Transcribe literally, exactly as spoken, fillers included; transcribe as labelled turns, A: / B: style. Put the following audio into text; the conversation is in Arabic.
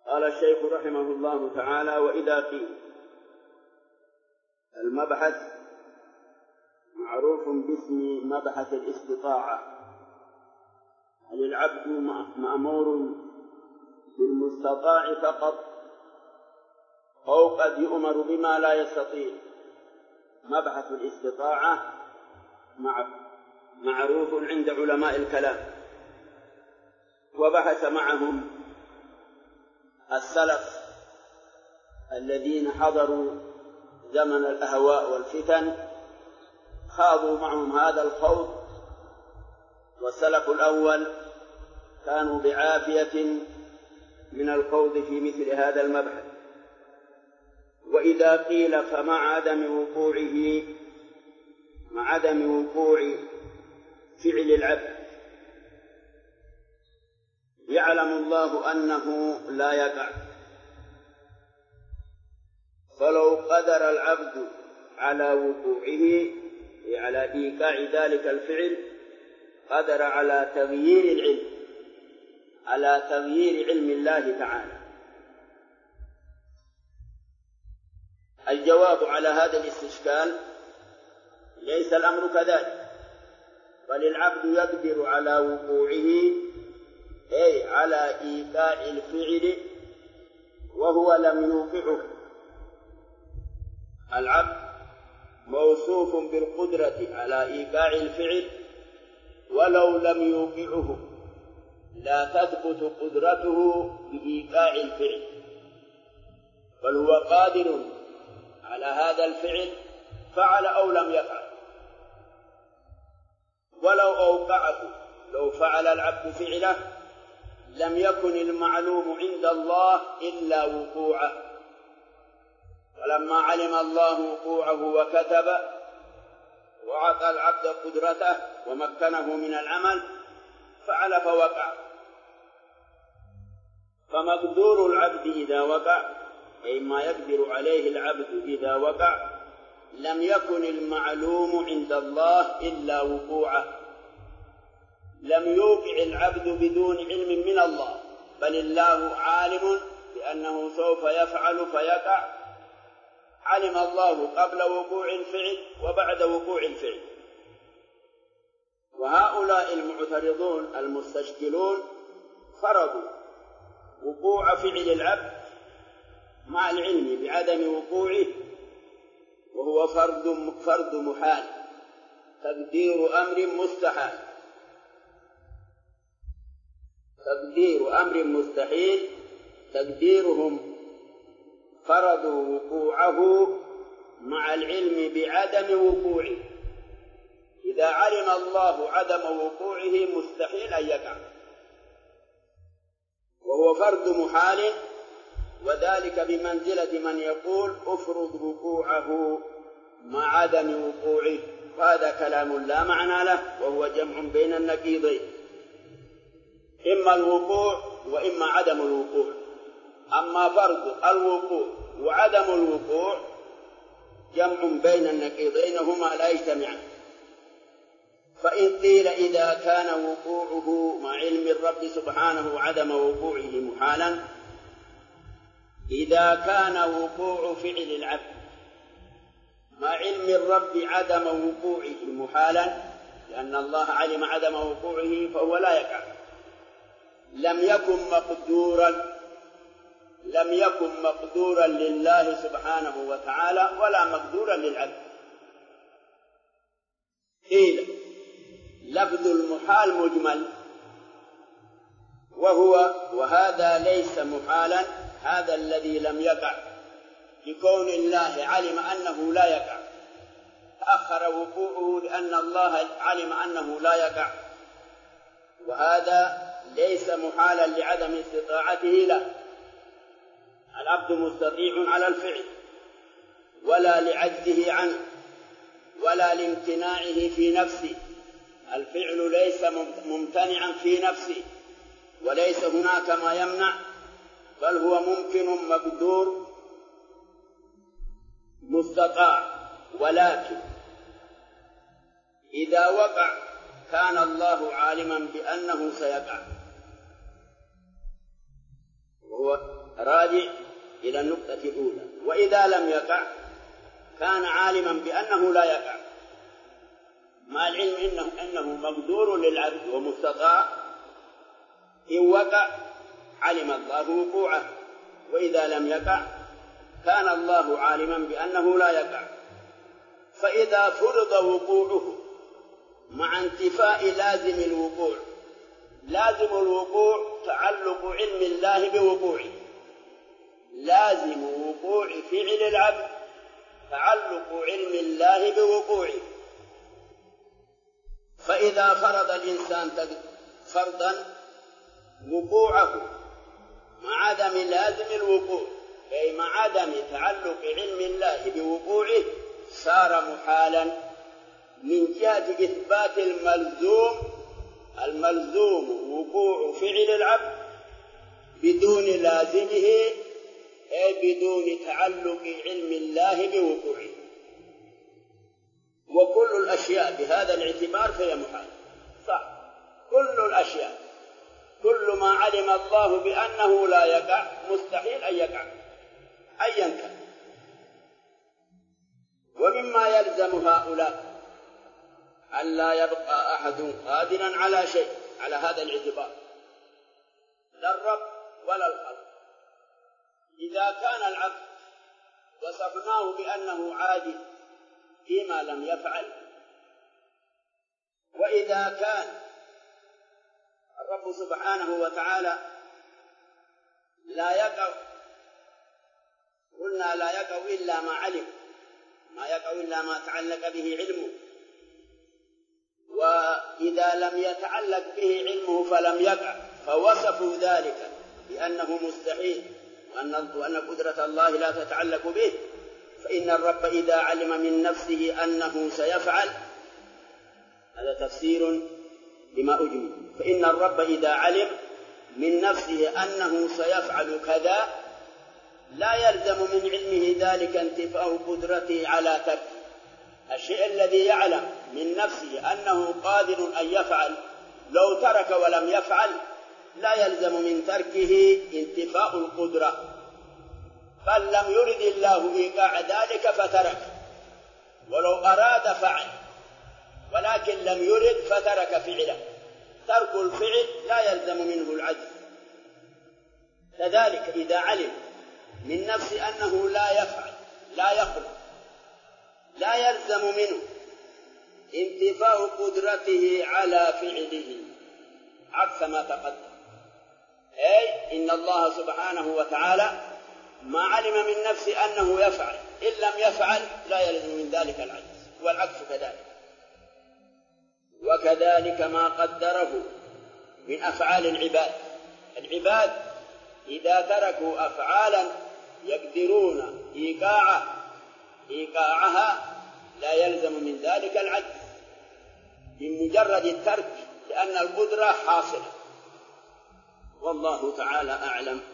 A: قال الشيخ رحمه الله تعالى: وإذا قيل المبحث معروف باسم مبحث الاستطاعة، هل العبد مأمور بالمستطاع فقط أو قد يؤمر بما لا يستطيع؟ مبحث الاستطاعة معروف عند علماء الكلام، وبحث معهم السلف الذين حضروا زمن الأهواء والفتن، خاضوا معهم هذا الخوض، والسلف الأول كانوا بعافية من الخوض في مثل هذا المبحث. وإذا قيل فمع عدم وقوعه مع عدم وقوع فعل العبد يعلم الله أنه لا يقع، فلو قدر العبد على وقوعه على إيقاع ذلك الفعل قدر على تغيير العلم على تغيير علم الله تعالى. الجواب على هذا الاستشكال: ليس الأمر كذلك، بل العبد يقدر على وقوعه أي على إيقاع الفعل وهو لم يوقعه. العبد موصوف بالقدرة على إيقاع الفعل ولو لم يوقعه، لا تثبت قدرته بإيقاع الفعل، بل هو قادر على هذا الفعل فعل أو لم يفعل. ولو أوقعته، لو فعل العبد فعله لم يكن المعلوم عند الله إلا وقوعه، ولما علم الله وقوعه وكتب وعطى العبد قدرته ومكنه من العمل فعل فوقع. فمقدور العبد إذا وقع، أي ما يقدر عليه العبد إذا وقع، لم يكن المعلوم عند الله إلا وقوعه. لم يوقع العبد بدون علم من الله، بل الله عالم بأنه سوف يفعل فيقع. علم الله قبل وقوع الفعل وبعد وقوع الفعل. وهؤلاء المعترضون المستشكلون فرضوا وقوع فعل العبد مع العلم بعدم وقوعه، وهو فرد فرد محال، تقدير أمر مستحيل تقدير أمر مستحيل تقديرهم فرضوا وقوعه مع العلم بعدم وقوعه. إذا علم الله عدم وقوعه مستحيل أن يقع، وهو فرد محال، وذلك بمنزلة من يقول افرض وقوعه مع عدم وقوعه، وهذا كلام لا معنى له، وهو جمع بين النقيضين، إما الوقوع وإما عدم الوقوع. أما فرض الوقوع وعدم الوقوع جمع بين النقيضين، هما لا يجتمعان. فإن قيل إذا كان وقوعه مع علم الرب سبحانه وعدم وقوعه محالا، إذا كان وقوع فعل العبد مع علم الرب عدم وقوعه محالا، لأن الله علم عدم وقوعه فهو لا يقع، لم يكن مقدورا لم يكن مقدورا لله سبحانه وتعالى ولا مقدورا للعبد. قيل لفظ المحال مجمل، وهو وهذا ليس محالا، هذا الذي لم يقع، لكون الله علم أنه لا يقع، تأخر وقوعه لأن الله علم أنه لا يقع، وهذا ليس محالا لعدم استطاعته له. العبد مستطيع على الفعل، ولا لعجزه عنه ولا لامتناعه في نفسه. الفعل ليس ممتنعا في نفسه، وليس هناك ما يمنع، بل هو ممكن مقدور مستطاع. ولكن إذا وقع كان الله عالما بأنه سيقع، وهو راجع إلى النقطة الأولى. وإذا لم يقع كان عالما بأنه لا يقع، مع العلم إنه, إنه مقدور للعبد ومستطاع. إن وقع علم الله وقوعه، وإذا لم يقع كان الله عالما بأنه لا يقع. فإذا فرض وقوعه مع انتفاء لازم الوقوع، لازم الوقوع تعلق علم الله بوقوعه، لازم وقوع فعل العبد تعلق علم الله بوقوعه. فإذا فرض الإنسان فرضا وقوعه مع عدم لازم الوقوع، أي مع عدم تعلق علم الله بوقوعه، صار محالا من جهة إثبات الملزوم الملزوم وقوع فعل العبد بدون لازمه، أي بدون تعلق علم الله بوقوعه. وكل الأشياء بهذا الاعتبار فهي محال، صح، كل الأشياء، كل ما علم الله بأنه لا يقع مستحيل أن يقع أيا كان. ومما يلزم هؤلاء أن لا يبقى أحد قادرا على شيء على هذا الاعتبار، لا الرب ولا الخلق. إذا كان العبد وصفناه بأنه عاجز فيما لم يفعل، وإذا كان الرب سبحانه وتعالى لا يقع، قلنا لا يقع إلا ما علم، ما يقع إلا ما تعلق به علمه. وإذا لم يتعلق به علمه فلم يقع، فوصفوا ذلك بأنه مستحيل وأن قدرة الله لا تتعلق به. فإن الرب إذا علم من نفسه أنه سيفعل، هذا تفسير لما أجمل، فإن الرب إذا علم من نفسه أنه سيفعل كذا لا يلزم من علمه ذلك انتفاء قدرته على تركه. الشيء الذي يعلم من نفسه أنه قادر أن يفعل لو ترك ولم يفعل لا يلزم من تركه انتفاء القدرة، بل لم يرد الله إيقاع ذلك فترك، ولو أراد فعل، ولكن لم يرد فترك فعله. ترك الفعل لا يلزم منه العجز. كذلك إذا علم من نفسه أنه لا يفعل لا يخلق لا يلزم منه انتفاء قدرته على فعله، عكس ما تقدم. أي إن الله سبحانه وتعالى ما علم من نفسه أنه يفعل، إن لم يفعل لا يلزم من ذلك العجز، والعكس كذلك. وكذلك ما قدره من أفعال العباد. العباد إذا تركوا أفعالا يقدرون إيقاعها إيقاعها لا يلزم من ذلك العجز بمجرد الترك، لأن القدرة حاصلة. والله تعالى أعلم.